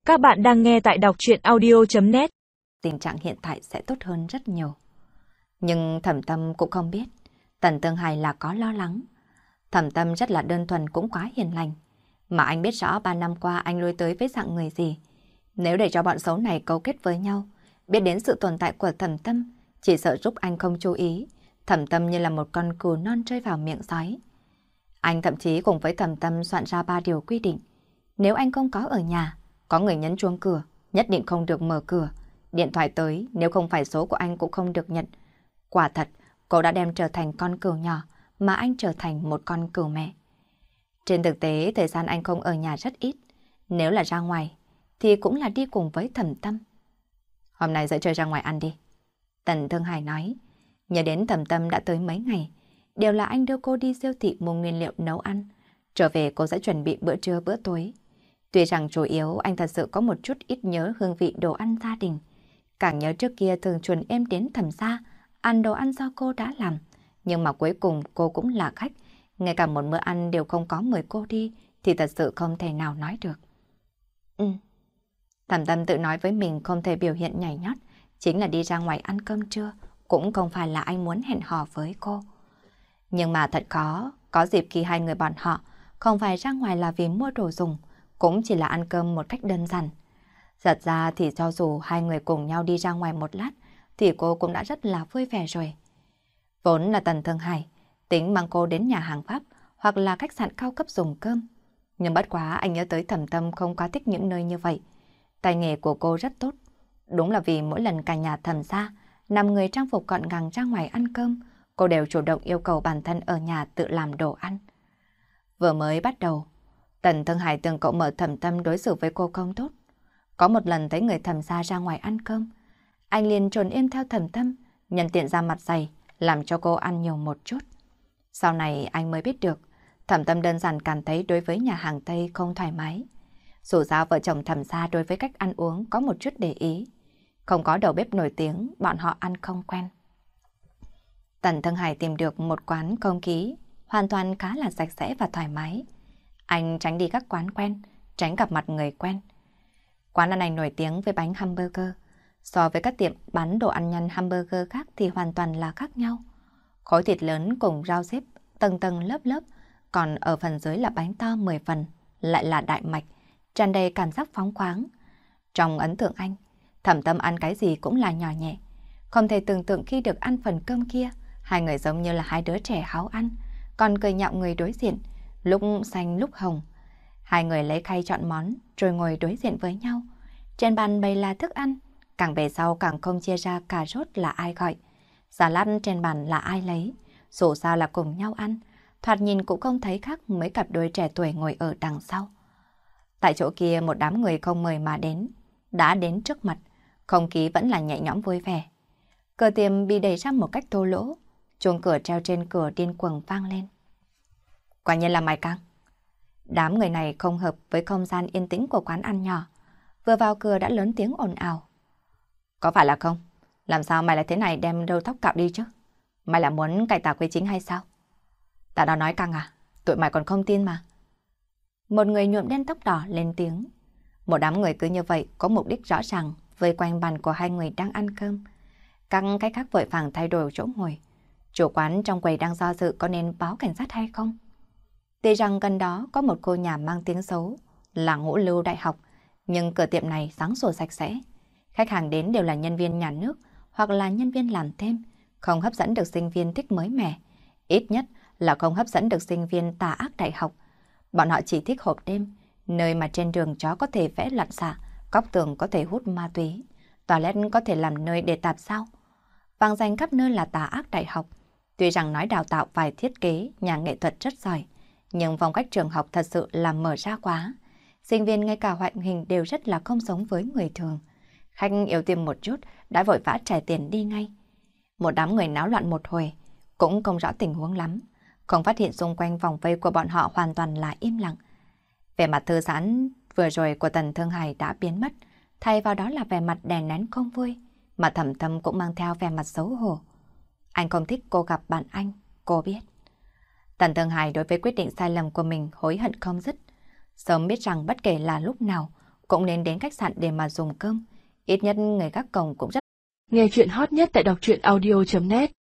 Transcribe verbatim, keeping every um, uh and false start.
Các bạn đang nghe tại đọc truyện audio chấm net. Tình trạng hiện tại sẽ tốt hơn rất nhiều. Nhưng Thẩm Tâm cũng không biết Tần Tương Hải là có lo lắng. Thẩm Tâm rất là đơn thuần cũng quá hiền lành. Mà anh biết rõ ba năm qua anh lui tới với dạng người gì. Nếu để cho bọn xấu này cấu kết với nhau, biết đến sự tồn tại của Thẩm Tâm, chỉ sợ giúp anh không chú ý. Thẩm Tâm như là một con cừu non rơi vào miệng sói. Anh thậm chí cùng với Thẩm Tâm soạn ra ba điều quy định. Nếu anh không có ở nhà, có người nhấn chuông cửa, nhất định không được mở cửa. Điện thoại tới, nếu không phải số của anh cũng không được nhận. Quả thật, cô đã đem trở thành con cừu nhỏ, mà anh trở thành một con cừu mẹ. Trên thực tế, thời gian anh không ở nhà rất ít. Nếu là ra ngoài, thì cũng là đi cùng với Thẩm Tâm. Hôm nay dẫn chơi ra ngoài ăn đi. Tần Thương Hải nói, nhớ đến Thẩm Tâm đã tới mấy ngày, đều là anh đưa cô đi siêu thị mua nguyên liệu nấu ăn. Trở về cô sẽ chuẩn bị bữa trưa bữa tối. Tuy rằng chủ yếu anh thật sự có một chút ít nhớ hương vị đồ ăn gia đình. Càng nhớ trước kia thường chuẩn em đến Thẩm gia ăn đồ ăn do cô đã làm. Nhưng mà cuối cùng cô cũng là khách. Ngay cả một bữa ăn đều không có mời cô đi thì thật sự không thể nào nói được. Ừ. Thẩm Tâm tự nói với mình không thể biểu hiện nhảy nhót. Chính là đi ra ngoài ăn cơm trưa. Cũng không phải là anh muốn hẹn hò với cô. Nhưng mà thật khó. Có dịp khi hai người bọn họ không phải ra ngoài là vì mua đồ dùng, cũng chỉ là ăn cơm một cách đơn giản. Thật ra thì cho dù hai người cùng nhau đi ra ngoài một lát, thì cô cũng đã rất là vui vẻ rồi. Vốn là Tần Thương Hải, tính mang cô đến nhà hàng Pháp hoặc là khách sạn cao cấp dùng cơm. Nhưng bất quá anh nhớ tới Thẩm Tâm không quá thích những nơi như vậy. Tay nghề của cô rất tốt. Đúng là vì mỗi lần cả nhà Thẩm gia năm người trang phục gọn gàng ra ngoài ăn cơm, cô đều chủ động yêu cầu bản thân ở nhà tự làm đồ ăn. Vừa mới bắt đầu, Tần Thương Hải tưởng cậu mở Thẩm Tâm đối xử với cô không tốt. Có một lần thấy người Thẩm gia ra ngoài ăn cơm, anh liền trốn im theo Thẩm Tâm, nhân tiện ra mặt dày, làm cho cô ăn nhiều một chút. Sau này anh mới biết được, Thẩm Tâm đơn giản cảm thấy đối với nhà hàng Tây không thoải mái. Dù sao vợ chồng Thẩm gia đối với cách ăn uống có một chút để ý. Không có đầu bếp nổi tiếng, bọn họ ăn không quen. Tần Thương Hải tìm được một quán không khí hoàn toàn khá là sạch sẽ và thoải mái. Anh tránh đi các quán quen, tránh gặp mặt người quen. Quán ăn này nổi tiếng với bánh hamburger. So với các tiệm bán đồ ăn nhanh hamburger khác thì hoàn toàn là khác nhau. Khối thịt lớn cùng rau xếp, tầng tầng lớp lớp, còn ở phần dưới là bánh to mười phần, lại là đại mạch, tràn đầy cảm giác phóng khoáng. Trong ấn tượng anh, Thẩm Tâm ăn cái gì cũng là nhỏ nhẹ. Không thể tưởng tượng khi được ăn phần cơm kia, hai người giống như là hai đứa trẻ háo ăn, còn cười nhạo người đối diện, lúc xanh lúc hồng. Hai người lấy khay chọn món rồi ngồi đối diện với nhau. Trên bàn bày là thức ăn, càng về sau càng không chia ra cà rốt là ai gọi, salad trên bàn là ai lấy, dù sao là cùng nhau ăn, thoạt nhìn cũng không thấy khác mấy cặp đôi trẻ tuổi ngồi ở đằng sau. Tại chỗ kia một đám người không mời mà đến, đã đến trước mặt, không khí vẫn là nhẹ nhõm vui vẻ. Cửa tiệm bị đẩy ra một cách thô lỗ, chuông cửa treo trên cửa điên cuồng vang lên. Quả nhiên là mày căng. Đám người này không hợp với không gian yên tĩnh của quán ăn nhỏ, vừa vào cửa đã lớn tiếng ồn ào. Có phải là không? Làm sao mày lại thế này đem râu tóc cạo đi chứ? Mày là muốn cải tà quy chính hay sao? Tao đã nói căng à? Tụi mày còn không tin mà. Một người nhuộm đen tóc đỏ lên tiếng. Một đám người cứ như vậy có mục đích rõ ràng vây quanh bàn của hai người đang ăn cơm. Các cái khác vội vàng thay đổi chỗ ngồi. Chủ quán trong quầy đang do dự có nên báo cảnh sát hay không? Tuy rằng gần đó có một cô nhà mang tiếng xấu là ngũ lưu đại học, nhưng cửa tiệm này sáng sủa sạch sẽ. Khách hàng đến đều là nhân viên nhà nước hoặc là nhân viên làm thêm, không hấp dẫn được sinh viên thích mới mẻ. Ít nhất là không hấp dẫn được sinh viên tà ác đại học. Bọn họ chỉ thích hộp đêm, nơi mà trên đường chó có thể vẽ loạn xạ, góc tường có thể hút ma túy, toilet có thể làm nơi để tạp sao. Vàng danh khắp nơi là tà ác đại học. Tuy rằng nói đào tạo vài thiết kế, nhà nghệ thuật rất giỏi, nhưng phong cách trường học thật sự là mở ra quá. Sinh viên ngay cả ngoại hình đều rất là không giống với người thường. Khách yêu tìm một chút đã vội vã trả tiền đi ngay. Một đám người náo loạn một hồi, cũng không rõ tình huống lắm. Không phát hiện xung quanh vòng vây của bọn họ hoàn toàn là im lặng. Vẻ mặt thư giãn vừa rồi của Tần Thương Hải đã biến mất, thay vào đó là vẻ mặt đè nén không vui, mà Thẩm Tâm cũng mang theo vẻ mặt xấu hổ. Anh không thích cô gặp bạn anh, cô biết. Tần Thương Hải đối với quyết định sai lầm của mình hối hận không dứt. Sớm biết rằng bất kể là lúc nào, cũng nên đến khách sạn để mà dùng cơm. Ít nhất người gác cổng cũng rất... Nghe chuyện hot nhất tại đọc truyện audio chấm net